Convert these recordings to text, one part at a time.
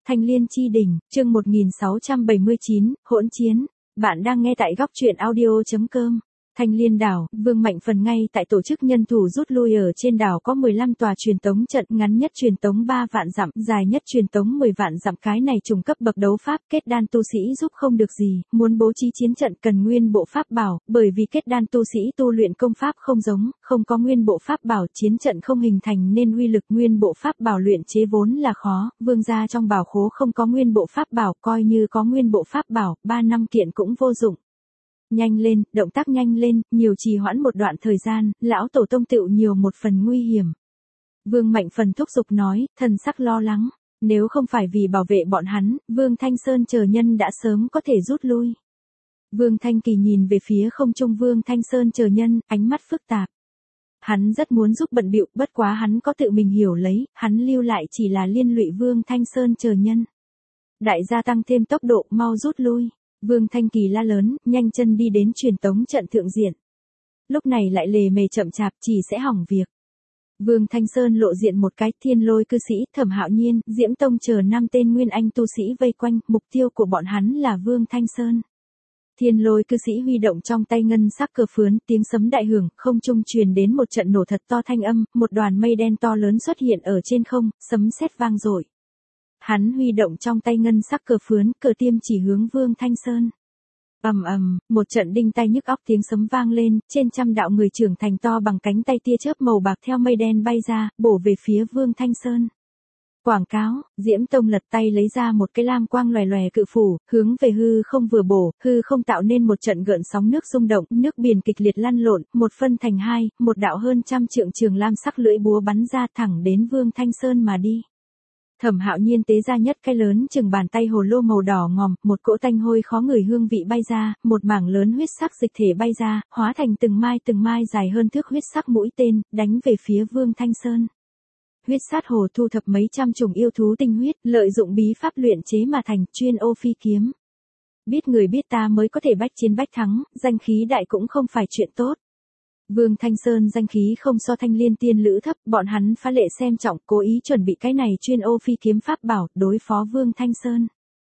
Thanh Liên Chi Đỉnh, chương 1679, hỗn chiến. Bạn đang nghe tại góc truyện audio.com. Thanh Liên đảo, Vương Mạnh Phần ngay tại tổ chức nhân thủ rút lui ở trên đảo có 15 tòa truyền tống trận, ngắn nhất truyền tống 3 vạn dặm, dài nhất truyền tống 10 vạn dặm. Cái này trùng cấp bậc đấu pháp, kết đan tu sĩ giúp không được gì, muốn bố trí chiến trận cần nguyên bộ pháp bảo, bởi vì kết đan tu sĩ tu luyện công pháp không giống, không có nguyên bộ pháp bảo, chiến trận không hình thành nên uy lực nguyên bộ pháp bảo luyện chế vốn là khó, vương gia trong bảo khố không có nguyên bộ pháp bảo, coi như có nguyên bộ pháp bảo, 3 năm kiện cũng vô dụng. Nhanh lên, động tác nhanh lên, nhiều trì hoãn một đoạn thời gian, lão tổ tông tựu nhiều một phần nguy hiểm. Vương Mạnh Phần thúc giục nói, thần sắc lo lắng, nếu không phải vì bảo vệ bọn hắn, Vương Thanh Sơn chờ nhân đã sớm có thể rút lui. Vương Thanh Kỳ nhìn về phía không trung Vương Thanh Sơn chờ nhân, ánh mắt phức tạp. Hắn rất muốn giúp bận bịu, bất quá hắn có tự mình hiểu lấy, hắn lưu lại chỉ là liên lụy Vương Thanh Sơn chờ nhân. Đại gia tăng thêm tốc độ, mau rút lui. Vương Thanh Kỳ la lớn, nhanh chân đi đến truyền tống trận thượng diện. Lúc này lại lề mề chậm chạp, chỉ sẽ hỏng việc. Vương Thanh Sơn lộ diện một cái, Thiên Lôi cư sĩ, Thẩm Hạo Nhiên, Diễm Tông chờ 5 tên nguyên anh tu sĩ vây quanh, mục tiêu của bọn hắn là Vương Thanh Sơn. Thiên Lôi cư sĩ huy động trong tay ngân sắc cờ phướn, tiếng sấm đại hưởng, không trung truyền đến một trận nổ thật to thanh âm, một đoàn mây đen to lớn xuất hiện ở trên không, sấm sét vang dội. Hắn huy động trong tay ngân sắc cờ phướn, cờ tiêm chỉ hướng Vương Thanh Sơn. Ầm ầm, một trận đinh tai nhức óc tiếng sấm vang lên, trên trăm đạo người trưởng thành to bằng cánh tay tia chớp màu bạc theo mây đen bay ra, bổ về phía Vương Thanh Sơn. Quảng cáo, Diễm Tông lật tay lấy ra một cái lam quang lòe lòe cự phủ, hướng về hư không vừa bổ, hư không tạo nên một trận gợn sóng nước rung động, nước biển kịch liệt lăn lộn, một phân thành hai, một đạo hơn trăm trượng trường lam sắc lưỡi búa bắn ra thẳng đến Vương Thanh Sơn mà đi. Thẩm Hạo Nhiên tế ra nhất cái lớn chừng bàn tay hồ lô màu đỏ ngòm, một cỗ tanh hôi khó ngửi hương vị bay ra, một mảng lớn huyết sắc dịch thể bay ra, hóa thành từng mai dài hơn thước huyết sắc mũi tên, đánh về phía Vương Thanh Sơn. Huyết sát hồ thu thập mấy trăm chủng yêu thú tinh huyết, lợi dụng bí pháp luyện chế mà thành, chuyên ô phi kiếm. Biết người biết ta mới có thể bách chiến bách thắng, danh khí đại cũng không phải chuyện tốt. Vương Thanh Sơn danh khí không so Thanh Liên tiên lữ thấp, bọn hắn phá lệ xem trọng, cố ý chuẩn bị cái này chuyên ô phi kiếm pháp bảo, đối phó Vương Thanh Sơn.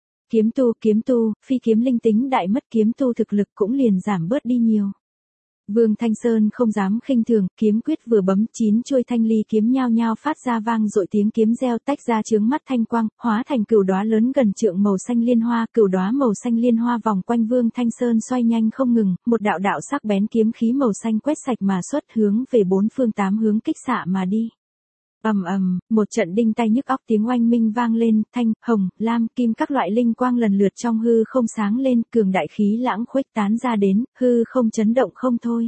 Kiếm tu, phi kiếm linh tính đại mất, kiếm tu thực lực cũng liền giảm bớt đi nhiều. Vương Thanh Sơn không dám khinh thường, kiếm quyết vừa bấm, 9 chuôi thanh ly kiếm nhao nhao phát ra vang dội tiếng kiếm reo, tách ra chướng mắt thanh quang, hóa thành cửu đóa lớn gần trượng màu xanh liên hoa, cửu đóa màu xanh liên hoa vòng quanh Vương Thanh Sơn xoay nhanh không ngừng, một đạo đạo sắc bén kiếm khí màu xanh quét sạch mà xuất, hướng về 4 phương 8 hướng kích xạ mà đi. Ầm ầm, một trận đinh tai nhức óc tiếng oanh minh vang lên, thanh, hồng, lam, kim các loại linh quang lần lượt trong hư không sáng lên, cường đại khí lãng khuếch tán ra đến, hư không chấn động không thôi.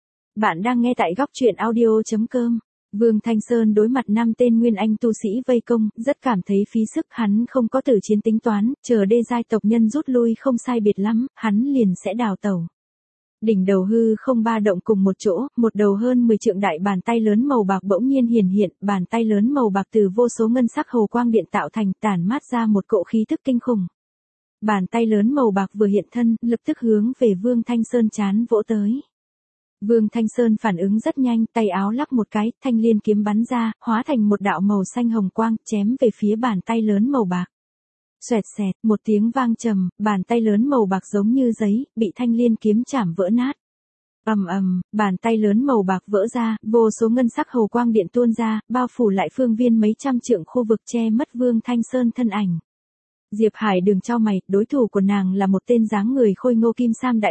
Bạn đang nghe tại góc truyện audio.com. Vương Thanh Sơn đối mặt 5 tên nguyên anh tu sĩ vây công, rất cảm thấy phí sức, hắn không có tử chiến tính toán, chờ đê giai tộc nhân rút lui không sai biệt lắm, hắn liền sẽ đào tẩu. Đỉnh đầu hư không ba động cùng một chỗ, một đầu hơn 10 trượng đại bàn tay lớn màu bạc bỗng nhiên hiển hiện, bàn tay lớn màu bạc từ vô số ngân sắc hồ quang điện tạo thành, tản mát ra một cỗ khí thức kinh khủng. Bàn tay lớn màu bạc vừa hiện thân, lập tức hướng về Vương Thanh Sơn trán vỗ tới. Vương Thanh Sơn phản ứng rất nhanh, tay áo lắc một cái, thanh liên kiếm bắn ra, hóa thành một đạo màu xanh hồng quang, chém về phía bàn tay lớn màu bạc. Xoẹt xẹt, một tiếng vang trầm, bàn tay lớn màu bạc giống như giấy, bị thanh liên kiếm chảm vỡ nát. Ầm ầm, bàn tay lớn màu bạc vỡ ra, vô số ngân sắc hồ quang điện tuôn ra, bao phủ lại phương viên mấy trăm trượng khu vực che mất Vương Thanh Sơn thân ảnh. Diệp Hải Đường chau mày, đối thủ của nàng là một tên dáng người khôi ngô Kim Sam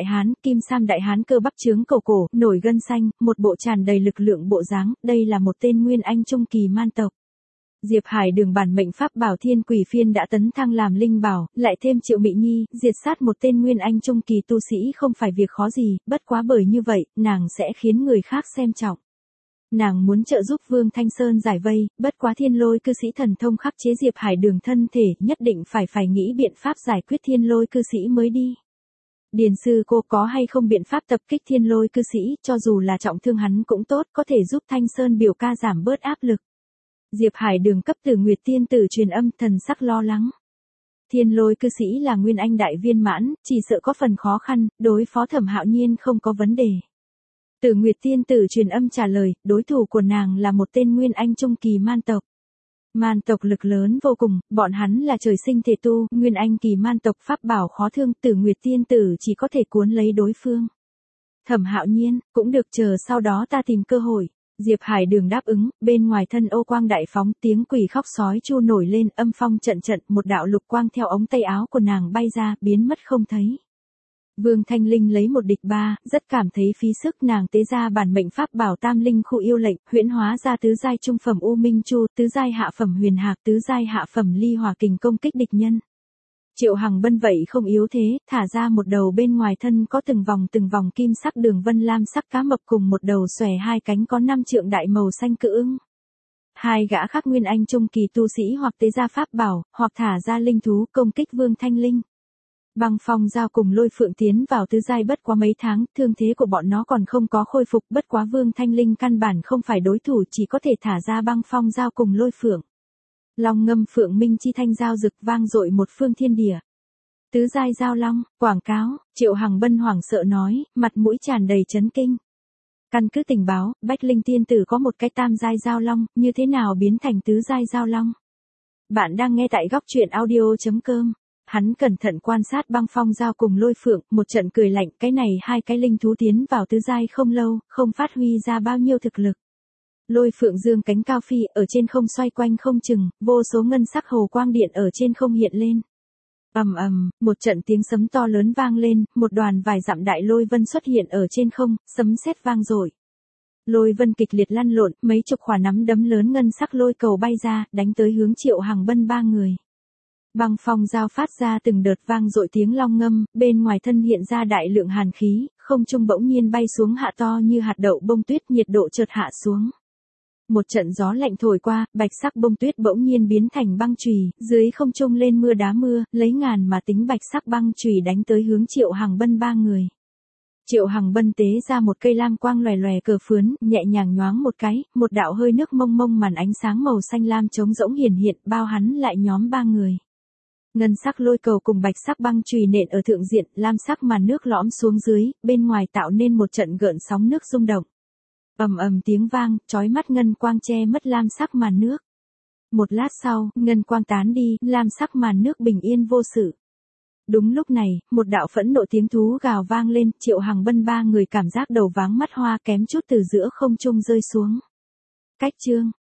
đại hán cơ bắp trướng cầu cổ, nổi gân xanh, một bộ tràn đầy lực lượng bộ dáng, đây là một tên nguyên anh trung kỳ man tộc. Diệp Hải Đường bản mệnh pháp bảo Thiên Quỷ Phiên đã tấn thăng làm linh bảo, lại thêm Triệu Mị Nhi, diệt sát một tên nguyên anh trung kỳ tu sĩ không phải việc khó gì, bất quá bởi như vậy, nàng sẽ khiến người khác xem trọng. Nàng muốn trợ giúp Vương Thanh Sơn giải vây, bất quá Thiên Lôi cư sĩ thần thông khắc chế Diệp Hải Đường thân thể, nhất định phải nghĩ biện pháp giải quyết Thiên Lôi cư sĩ mới đi. Điền sư cô có hay không biện pháp tập kích Thiên Lôi cư sĩ, cho dù là trọng thương hắn cũng tốt, có thể giúp Thanh Sơn biểu ca giảm bớt áp lực. Diệp Hải Đường cấp Tử Nguyệt tiên tử truyền âm, thần sắc lo lắng. Thiên Lôi cư sĩ là nguyên anh đại viên mãn, chỉ sợ có phần khó khăn, đối phó Thẩm Hạo Nhiên không có vấn đề. Tử Nguyệt tiên tử truyền âm trả lời, đối thủ của nàng là một tên nguyên anh trung kỳ man tộc. Man tộc lực lớn vô cùng, bọn hắn là trời sinh thể tu, nguyên anh kỳ man tộc pháp bảo khó thương, Tử Nguyệt tiên tử chỉ có thể cuốn lấy đối phương. Thẩm Hạo Nhiên, cũng được, chờ sau đó ta tìm cơ hội. Diệp Hải Đường đáp ứng, bên ngoài thân ô quang đại phóng, tiếng quỷ khóc sói chu nổi lên, âm phong trận trận, một đạo lục quang theo ống tay áo của nàng bay ra, biến mất không thấy. Vương Thanh Linh lấy một địch ba, rất cảm thấy phí sức, nàng tế ra bản mệnh pháp bảo Tam Linh Khu yêu lệnh, huyễn hóa ra tứ giai trung phẩm U Minh Chu, tứ giai hạ phẩm Huyền Hạc, tứ giai hạ phẩm Ly Hỏa Kình công kích địch nhân. Triệu Hằng Bân vậy không yếu thế, thả ra một đầu bên ngoài thân có từng vòng kim sắc đường vân lam sắc cá mập cùng một đầu xòe hai cánh có 5 trượng đại màu xanh cự ưng. Hai gã khác nguyên anh trung kỳ tu sĩ hoặc tế ra pháp bảo, hoặc thả ra linh thú công kích Vương Thanh Linh. Băng Phong Giao cùng Lôi Phượng tiến vào tứ giai bất quá mấy tháng, thương thế của bọn nó còn không có khôi phục, bất quá Vương Thanh Linh căn bản không phải đối thủ, chỉ có thể thả ra Băng Phong Giao cùng Lôi Phượng. Long ngâm phượng minh chi thanh giao rực vang dội một phương thiên địa. Tứ giai giao long, quảng cáo, Triệu Hằng Bân hoảng sợ nói, mặt mũi tràn đầy chấn kinh. Căn cứ tình báo, Bách Linh tiên tử có một cái tam giai giao long, như thế nào biến thành tứ giai giao long? Bạn đang nghe tại góc truyện audio.com. Hắn cẩn thận quan sát Băng Phong Giao cùng Lôi Phượng, một trận cười lạnh, cái này hai cái linh thú tiến vào tứ giai không lâu, không phát huy ra bao nhiêu thực lực. Lôi Phượng dương cánh cao phi, ở trên không xoay quanh không chừng, vô số ngân sắc hồ quang điện ở trên không hiện lên. Ầm ầm, một trận tiếng sấm to lớn vang lên, một đoàn vài dặm đại lôi vân xuất hiện ở trên không, sấm sét vang dội. Lôi vân kịch liệt lăn lộn, mấy chục quả nắm đấm lớn ngân sắc lôi cầu bay ra, đánh tới hướng Triệu Hằng Bân ba người. Băng Phong Giao phát ra từng đợt vang dội tiếng long ngâm, bên ngoài thân hiện ra đại lượng hàn khí, không trung bỗng nhiên bay xuống hạ to như hạt đậu bông tuyết, nhiệt độ chợt hạ xuống. Một trận gió lạnh thổi qua, bạch sắc bông tuyết bỗng nhiên biến thành băng chùy, dưới không trung lên mưa đá mưa, lấy ngàn mà tính bạch sắc băng chùy đánh tới hướng Triệu Hằng Bân ba người. Triệu Hằng Bân tế ra một cây lam quang lòe lòe cờ phướn, nhẹ nhàng nhoáng một cái, một đạo hơi nước mông mông màn ánh sáng màu xanh lam trống rỗng hiển hiện, bao hắn lại nhóm ba người. Ngân sắc lôi cầu cùng bạch sắc băng chùy nện ở thượng diện, lam sắc màn nước lõm xuống dưới, bên ngoài tạo nên một trận gợn sóng nước rung động. Ầm ầm tiếng vang, chói mắt ngân quang che mất lam sắc màn nước. Một lát sau, ngân quang tán đi, lam sắc màn nước bình yên vô sự. Đúng lúc này, một đạo phẫn nộ tiếng thú gào vang lên, Triệu Hằng Bân ba người cảm giác đầu váng mắt hoa, kém chút từ giữa không trung rơi xuống. Cách chương